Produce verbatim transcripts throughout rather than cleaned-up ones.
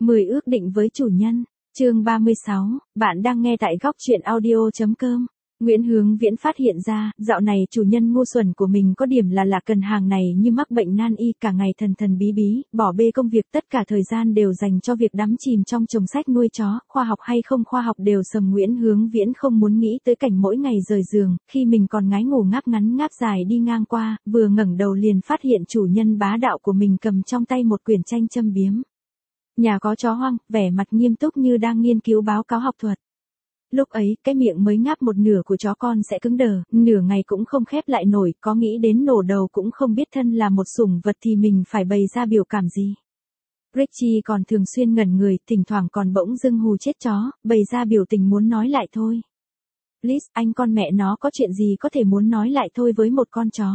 mười ước định với chủ nhân. Chương ba mươi sáu, bạn đang nghe tại góc truyện audio chấm com. Nguyễn Hướng Viễn phát hiện ra, dạo này chủ nhân ngu xuẩn của mình có điểm là là cần hàng này như mắc bệnh nan y, cả ngày thần thần bí bí, bỏ bê công việc, tất cả thời gian đều dành cho việc đắm chìm trong chồng sách nuôi chó, khoa học hay không khoa học đều sầm. Nguyễn Hướng Viễn không muốn nghĩ tới cảnh mỗi ngày rời giường, khi mình còn ngái ngủ ngáp ngắn ngáp dài đi ngang qua, vừa ngẩng đầu liền phát hiện chủ nhân bá đạo của mình cầm trong tay một quyển tranh châm biếm. Nhà có chó hoang, vẻ mặt nghiêm túc như đang nghiên cứu báo cáo học thuật. Lúc ấy, cái miệng mới ngáp một nửa của chó con sẽ cứng đờ, nửa ngày cũng không khép lại nổi, có nghĩ đến nổ đầu cũng không biết thân là một sủng vật thì mình phải bày ra biểu cảm gì. Richie còn thường xuyên ngẩn người, thỉnh thoảng còn bỗng dưng hù chết chó, bày ra biểu tình muốn nói lại thôi. Liz, anh con mẹ nó có chuyện gì có thể muốn nói lại thôi với một con chó.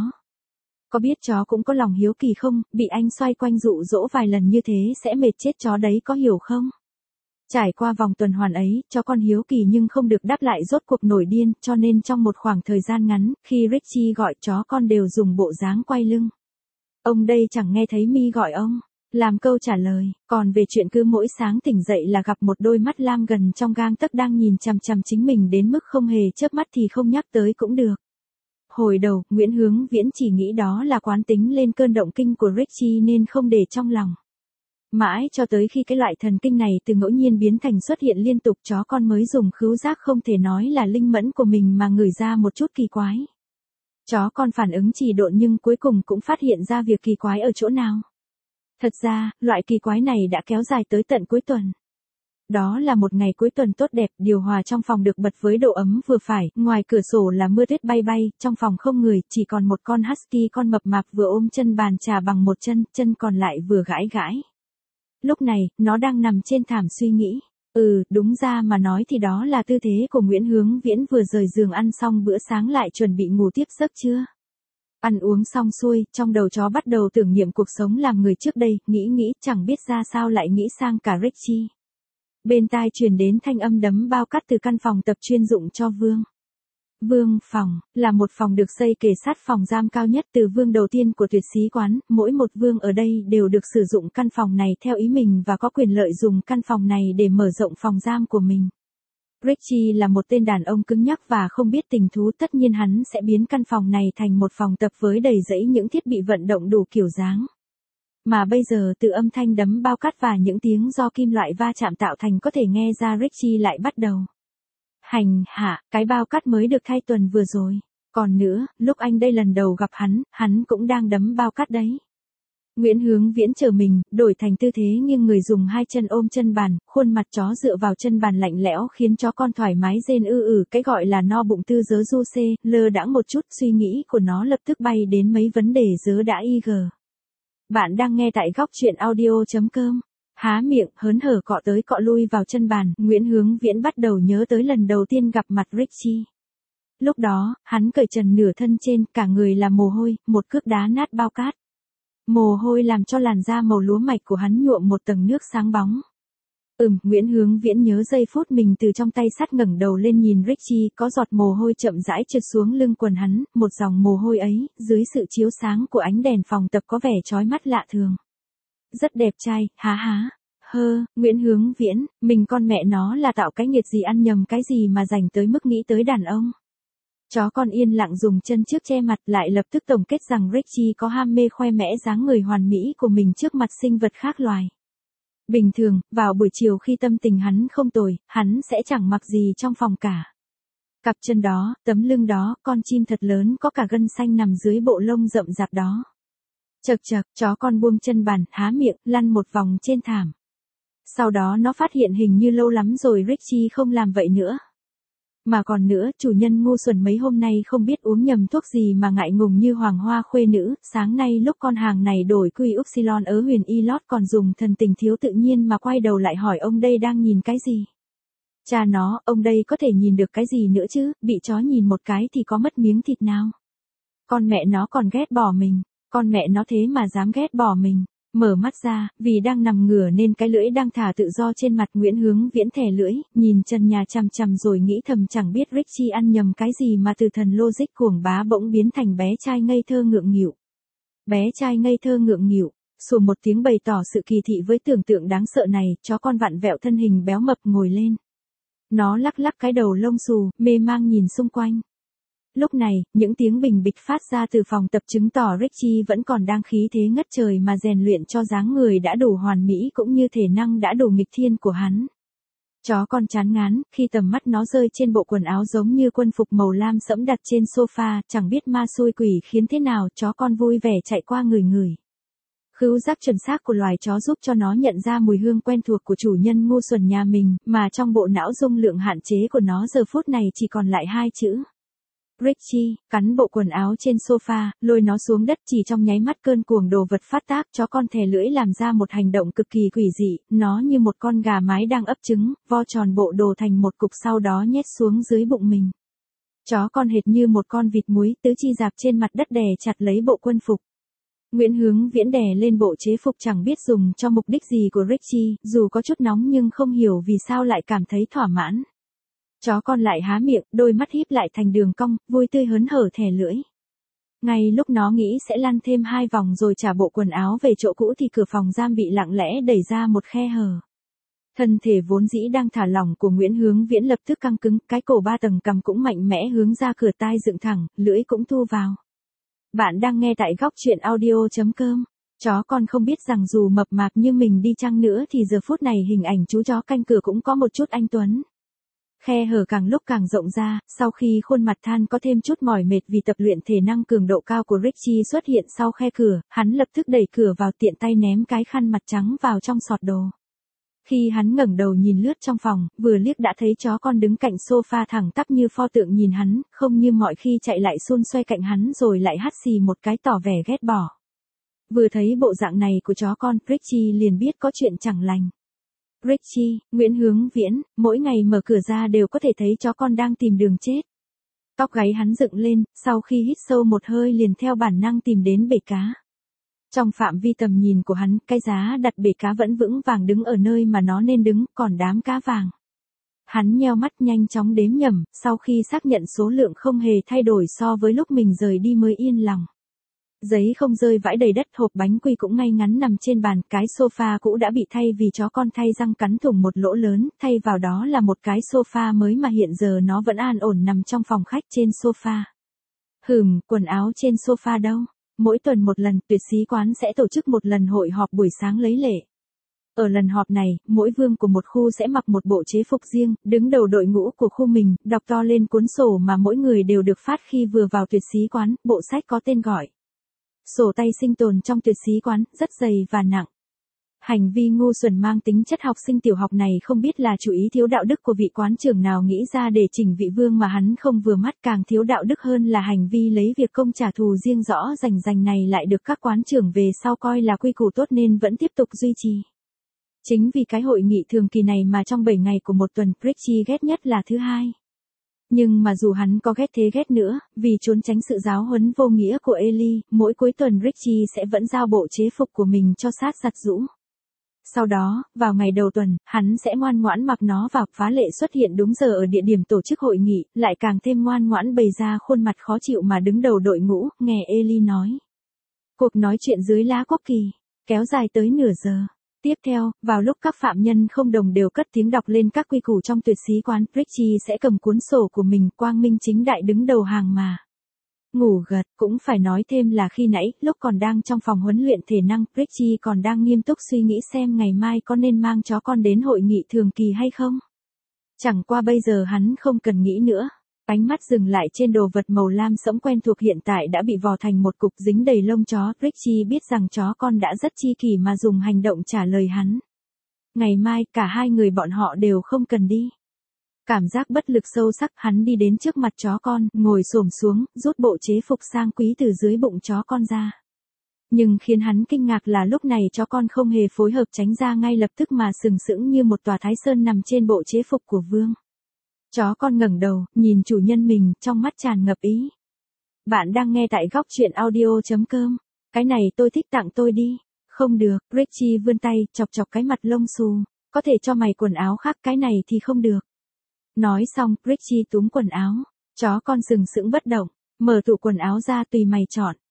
Có biết chó cũng có lòng hiếu kỳ không, bị anh xoay quanh dụ dỗ vài lần như thế sẽ mệt chết chó đấy, có hiểu không? Trải qua vòng tuần hoàn ấy, chó con hiếu kỳ nhưng không được đáp lại rốt cuộc nổi điên, cho nên trong một khoảng thời gian ngắn, khi Richie gọi chó con đều dùng bộ dáng quay lưng. Ông đây chẳng nghe thấy mi gọi ông, làm câu trả lời, còn về chuyện cứ mỗi sáng tỉnh dậy là gặp một đôi mắt lam gần trong gang tấc đang nhìn chằm chằm chính mình đến mức không hề chớp mắt thì không nhắc tới cũng được. Hồi đầu, Nguyễn Hướng Viễn chỉ nghĩ đó là quán tính lên cơn động kinh của Richie nên không để trong lòng. Mãi cho tới khi cái loại thần kinh này từ ngẫu nhiên biến thành xuất hiện liên tục, chó con mới dùng khứu giác không thể nói là linh mẫn của mình mà ngửi ra một chút kỳ quái. Chó con phản ứng trì độn nhưng cuối cùng cũng phát hiện ra việc kỳ quái ở chỗ nào. Thật ra, loại kỳ quái này đã kéo dài tới tận cuối tuần. Đó là một ngày cuối tuần tốt đẹp, điều hòa trong phòng được bật với độ ấm vừa phải, ngoài cửa sổ là mưa tuyết bay bay, trong phòng không người, chỉ còn một con husky con mập mạp vừa ôm chân bàn trà bằng một chân, chân còn lại vừa gãi gãi. Lúc này, nó đang nằm trên thảm suy nghĩ. Ừ, đúng ra mà nói thì đó là tư thế của Nguyễn Hướng Viễn vừa rời giường ăn xong bữa sáng lại chuẩn bị ngủ tiếp giấc trưa. Ăn uống xong xuôi, trong đầu chó bắt đầu tưởng niệm cuộc sống làm người trước đây, nghĩ nghĩ, chẳng biết ra sao lại nghĩ sang cả Richie. Bên tai truyền đến thanh âm đấm bao cát từ căn phòng tập chuyên dụng cho Vương. Vương phòng, là một phòng được xây kề sát phòng giam cao nhất từ vương đầu tiên của tuyệt sĩ quán, mỗi một vương ở đây đều được sử dụng căn phòng này theo ý mình và có quyền lợi dùng căn phòng này để mở rộng phòng giam của mình. Richie là một tên đàn ông cứng nhắc và không biết tình thú, tất nhiên hắn sẽ biến căn phòng này thành một phòng tập với đầy rẫy những thiết bị vận động đủ kiểu dáng. Mà bây giờ từ âm thanh đấm bao cát và những tiếng do kim loại va chạm tạo thành có thể nghe ra Richie lại bắt đầu. Hành hạ, cái bao cát mới được thay tuần vừa rồi. Còn nữa, lúc anh đây lần đầu gặp hắn, hắn cũng đang đấm bao cát đấy. Nguyễn Hướng Viễn chờ mình, đổi thành tư thế nghiêng người dùng hai chân ôm chân bàn, khuôn mặt chó dựa vào chân bàn lạnh lẽo khiến chó con thoải mái rên ư ử, cái gọi là no bụng tư dớ du xê, lơ đãng một chút, suy nghĩ của nó lập tức bay đến mấy vấn đề dớ đã y gờ. Bạn đang nghe tại góc truyện audio chấm com. Há miệng, hớn hở cọ tới cọ lui vào chân bàn, Nguyễn Hướng Viễn bắt đầu nhớ tới lần đầu tiên gặp mặt Richie. Lúc đó, hắn cởi trần nửa thân trên, cả người là mồ hôi, một cước đá nát bao cát. Mồ hôi làm cho làn da màu lúa mạch của hắn nhuộm một tầng nước sáng bóng. Ừm, Nguyễn Hướng Viễn nhớ giây phút mình từ trong tay sắt ngẩng đầu lên nhìn Richie, có giọt mồ hôi chậm rãi trượt xuống lưng quần hắn, một dòng mồ hôi ấy, dưới sự chiếu sáng của ánh đèn phòng tập có vẻ chói mắt lạ thường. Rất đẹp trai, há há. Hơ, Nguyễn Hướng Viễn, mình con mẹ nó là tạo cái nghiệt gì ăn nhầm cái gì mà dành tới mức nghĩ tới đàn ông. Chó con yên lặng dùng chân trước che mặt lại lập tức tổng kết rằng Richie có ham mê khoe mẽ dáng người hoàn mỹ của mình trước mặt sinh vật khác loài. Bình thường, vào buổi chiều khi tâm tình hắn không tồi, hắn sẽ chẳng mặc gì trong phòng cả. Cặp chân đó, tấm lưng đó, con chim thật lớn có cả gân xanh nằm dưới bộ lông rậm rạp đó. Chậc chậc, chó con buông chân bàn, há miệng, lăn một vòng trên thảm. Sau đó nó phát hiện hình như lâu lắm rồi Richie không làm vậy nữa. Mà còn nữa, chủ nhân ngu xuẩn mấy hôm nay không biết uống nhầm thuốc gì mà ngại ngùng như hoàng hoa khuê nữ, sáng nay lúc con hàng này đổi quy upsilon ớ huyền y lót còn dùng thần tình thiếu tự nhiên mà quay đầu lại hỏi ông đây đang nhìn cái gì. Cha nó, ông đây có thể nhìn được cái gì nữa chứ, bị chó nhìn một cái thì có mất miếng thịt nào. Con mẹ nó còn ghét bỏ mình, con mẹ nó thế mà dám ghét bỏ mình. Mở mắt ra, vì đang nằm ngửa nên cái lưỡi đang thả tự do trên mặt Nguyễn Hướng Viễn thè lưỡi, nhìn trần nhà chằm chằm rồi nghĩ thầm chẳng biết Richie ăn nhầm cái gì mà từ thần logic cuồng bá bỗng biến thành bé trai ngây thơ ngượng nghịu. Bé trai ngây thơ ngượng nghịu, Xù một tiếng bày tỏ sự kỳ thị với tưởng tượng đáng sợ này, chó con vặn vẹo thân hình béo mập ngồi lên. Nó lắc lắc cái đầu lông xù, mê mang nhìn xung quanh. Lúc này, những tiếng bình bịch phát ra từ phòng tập chứng tỏ Richie vẫn còn đang khí thế ngất trời mà rèn luyện cho dáng người đã đủ hoàn mỹ cũng như thể năng đã đủ nghịch thiên của hắn. Chó con chán ngán, khi tầm mắt nó rơi trên bộ quần áo giống như quân phục màu lam sẫm đặt trên sofa, chẳng biết ma xui quỷ khiến thế nào, chó con vui vẻ chạy qua ngửi ngửi. Khứu giác chuẩn xác của loài chó giúp cho nó nhận ra mùi hương quen thuộc của chủ nhân ngu xuẩn nhà mình, mà trong bộ não dung lượng hạn chế của nó giờ phút này chỉ còn lại hai chữ. Richie, cắn bộ quần áo trên sofa, lôi nó xuống đất, chỉ trong nháy mắt cơn cuồng đồ vật phát tác, chó con thè lưỡi làm ra một hành động cực kỳ quỷ dị, nó như một con gà mái đang ấp trứng, vo tròn bộ đồ thành một cục sau đó nhét xuống dưới bụng mình. Chó con hệt như một con vịt muối, tứ chi dạp trên mặt đất đè chặt lấy bộ quân phục. Nguyễn Hướng Viễn đè lên bộ chế phục chẳng biết dùng cho mục đích gì của Richie, dù có chút nóng nhưng không hiểu vì sao lại cảm thấy thỏa mãn. Chó con lại há miệng, đôi mắt híp lại thành đường cong, vui tươi hớn hở thè lưỡi. Ngay lúc nó nghĩ sẽ lăn thêm hai vòng rồi trả bộ quần áo về chỗ cũ thì cửa phòng giam bị lặng lẽ đẩy ra một khe hở. Thân thể vốn dĩ đang thả lỏng của Nguyễn Hướng Viễn lập tức căng cứng, cái cổ ba tầng cằm cũng mạnh mẽ hướng ra cửa tai dựng thẳng, lưỡi cũng thu vào. Bạn đang nghe tại góc truyện audio chấm com. Chó con không biết rằng dù mập mạp như mình đi chăng nữa thì giờ phút này hình ảnh chú chó canh cửa cũng có một chút anh tuấn. Khe hở càng lúc càng rộng ra, sau khi khuôn mặt than có thêm chút mỏi mệt vì tập luyện thể năng cường độ cao của Richie xuất hiện sau khe cửa, hắn lập tức đẩy cửa vào, tiện tay ném cái khăn mặt trắng vào trong sọt đồ. Khi hắn ngẩng đầu nhìn lướt trong phòng, vừa liếc đã thấy chó con đứng cạnh sofa thẳng tắp như pho tượng nhìn hắn, không như mọi khi chạy lại xun xoay cạnh hắn rồi lại hắt xì một cái tỏ vẻ ghét bỏ. Vừa thấy bộ dạng này của chó con, Richie liền biết có chuyện chẳng lành. Richie, Nguyễn Hướng Viễn, mỗi ngày mở cửa ra đều có thể thấy chó con đang tìm đường chết. Tóc gáy hắn dựng lên, sau khi hít sâu một hơi liền theo bản năng tìm đến bể cá. Trong phạm vi tầm nhìn của hắn, cái giá đặt bể cá vẫn vững vàng đứng ở nơi mà nó nên đứng, còn đám cá vàng. Hắn nheo mắt nhanh chóng đếm nhầm, sau khi xác nhận số lượng không hề thay đổi so với lúc mình rời đi mới yên lòng. Giấy không rơi vãi đầy đất, hộp bánh quy cũng ngay ngắn nằm trên bàn, cái sofa cũ đã bị thay vì chó con thay răng cắn thủng một lỗ lớn, thay vào đó là một cái sofa mới mà hiện giờ nó vẫn an ổn nằm trong phòng khách trên sofa. Hừm, quần áo trên sofa đâu? Mỗi tuần một lần, Tuyệt Sĩ Quán sẽ tổ chức một lần hội họp buổi sáng lấy lệ. Ở lần họp này, mỗi vương của một khu sẽ mặc một bộ chế phục riêng, đứng đầu đội ngũ của khu mình, đọc to lên cuốn sổ mà mỗi người đều được phát khi vừa vào Tuyệt Sĩ Quán, bộ sách có tên gọi Sổ tay sinh tồn trong Tuyệt Sĩ Quán, rất dày và nặng. Hành vi ngu xuẩn mang tính chất học sinh tiểu học này không biết là chủ ý thiếu đạo đức của vị quán trưởng nào nghĩ ra để chỉnh vị vương mà hắn không vừa mắt, càng thiếu đạo đức hơn là hành vi lấy việc công trả thù riêng rõ rành rành này lại được các quán trưởng về sau coi là quy củ tốt nên vẫn tiếp tục duy trì. Chính vì cái hội nghị thường kỳ này mà trong bảy ngày của một tuần, Richie ghét nhất là thứ hai. Nhưng mà dù hắn có ghét thế ghét nữa, vì trốn tránh sự giáo huấn vô nghĩa của Ellie, mỗi cuối tuần Richie sẽ vẫn giao bộ chế phục của mình cho sát giặt giũ. Sau đó, vào ngày đầu tuần, hắn sẽ ngoan ngoãn mặc nó vào, phá lệ xuất hiện đúng giờ ở địa điểm tổ chức hội nghị, lại càng thêm ngoan ngoãn bày ra khuôn mặt khó chịu mà đứng đầu đội ngũ, nghe Ellie nói. Cuộc nói chuyện dưới lá quốc kỳ, kéo dài tới nửa giờ. Tiếp theo, vào lúc các phạm nhân không đồng đều cất tiếng đọc lên các quy củ trong Tuyệt Sĩ Quán, Richie sẽ cầm cuốn sổ của mình quang minh chính đại đứng đầu hàng mà. Ngủ gật, cũng phải nói thêm là khi nãy, lúc còn đang trong phòng huấn luyện thể năng, Richie còn đang nghiêm túc suy nghĩ xem ngày mai có nên mang chó con đến hội nghị thường kỳ hay không. Chẳng qua bây giờ hắn không cần nghĩ nữa. Ánh mắt dừng lại trên đồ vật màu lam sẫm quen thuộc hiện tại đã bị vò thành một cục dính đầy lông chó. Richie biết rằng chó con đã rất chi kỷ mà dùng hành động trả lời hắn. Ngày mai, cả hai người bọn họ đều không cần đi. Cảm giác bất lực sâu sắc, hắn đi đến trước mặt chó con, ngồi xổm xuống, rút bộ chế phục sang quý từ dưới bụng chó con ra. Nhưng khiến hắn kinh ngạc là lúc này chó con không hề phối hợp tránh ra ngay lập tức mà sừng sững như một tòa thái sơn nằm trên bộ chế phục của vương. Chó con ngẩng đầu, nhìn chủ nhân mình, trong mắt tràn ngập ý. Bạn đang nghe tại góc truyện audio chấm com. Cái này tôi thích, tặng tôi đi. Không được, Richie vươn tay, chọc chọc cái mặt lông xù. Có thể cho mày quần áo khác, cái này thì không được. Nói xong, Richie túm quần áo. Chó con sừng sững bất động, mở tủ quần áo ra tùy mày chọn.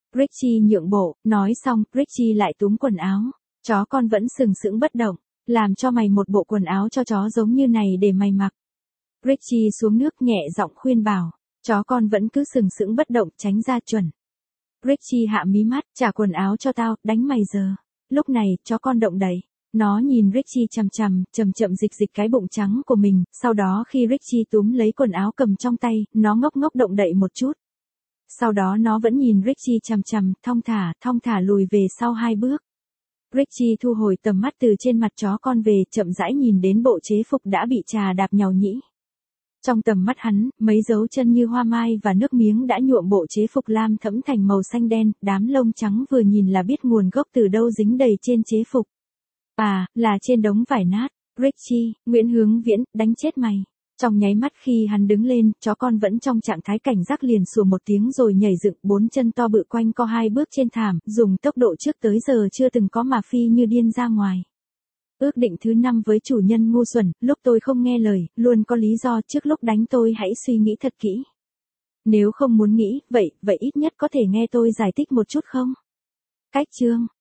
Richie nhượng bộ, nói xong, Richie lại túm quần áo. Chó con vẫn sừng sững bất động. Làm cho mày một bộ quần áo cho chó giống như này để mày mặc. Richie xuống nước nhẹ giọng khuyên bảo. Chó con vẫn cứ sừng sững bất động, tránh ra chuẩn. Richie hạ mí mắt, trả quần áo cho tao, đánh mày giờ. Lúc này, chó con động đậy. Nó nhìn Richie chằm chằm, chậm chậm dịch dịch cái bụng trắng của mình, sau đó khi Richie túm lấy quần áo cầm trong tay, nó ngốc ngốc động đậy một chút. Sau đó nó vẫn nhìn Richie chằm chằm, thong thả, thong thả lùi về sau hai bước. Richie thu hồi tầm mắt từ trên mặt chó con về, chậm rãi nhìn đến bộ chế phục đã bị trà đạp nhàu nhĩ. Trong tầm mắt hắn, mấy dấu chân như hoa mai và nước miếng đã nhuộm bộ chế phục lam thẫm thành màu xanh đen, đám lông trắng vừa nhìn là biết nguồn gốc từ đâu dính đầy trên chế phục. À, là trên đống vải nát. Richie, Nguyễn Hướng Viễn, đánh chết mày. Trong nháy mắt khi hắn đứng lên, chó con vẫn trong trạng thái cảnh giác liền sủa một tiếng rồi nhảy dựng bốn chân to bự quanh co hai bước trên thảm, dùng tốc độ trước tới giờ chưa từng có mà phi như điên ra ngoài. Ước định thứ năm với chủ nhân ngu xuẩn, lúc tôi không nghe lời, luôn có lý do, trước lúc đánh tôi hãy suy nghĩ thật kỹ. Nếu không muốn nghĩ, vậy, vậy ít nhất có thể nghe tôi giải thích một chút không? Cách chương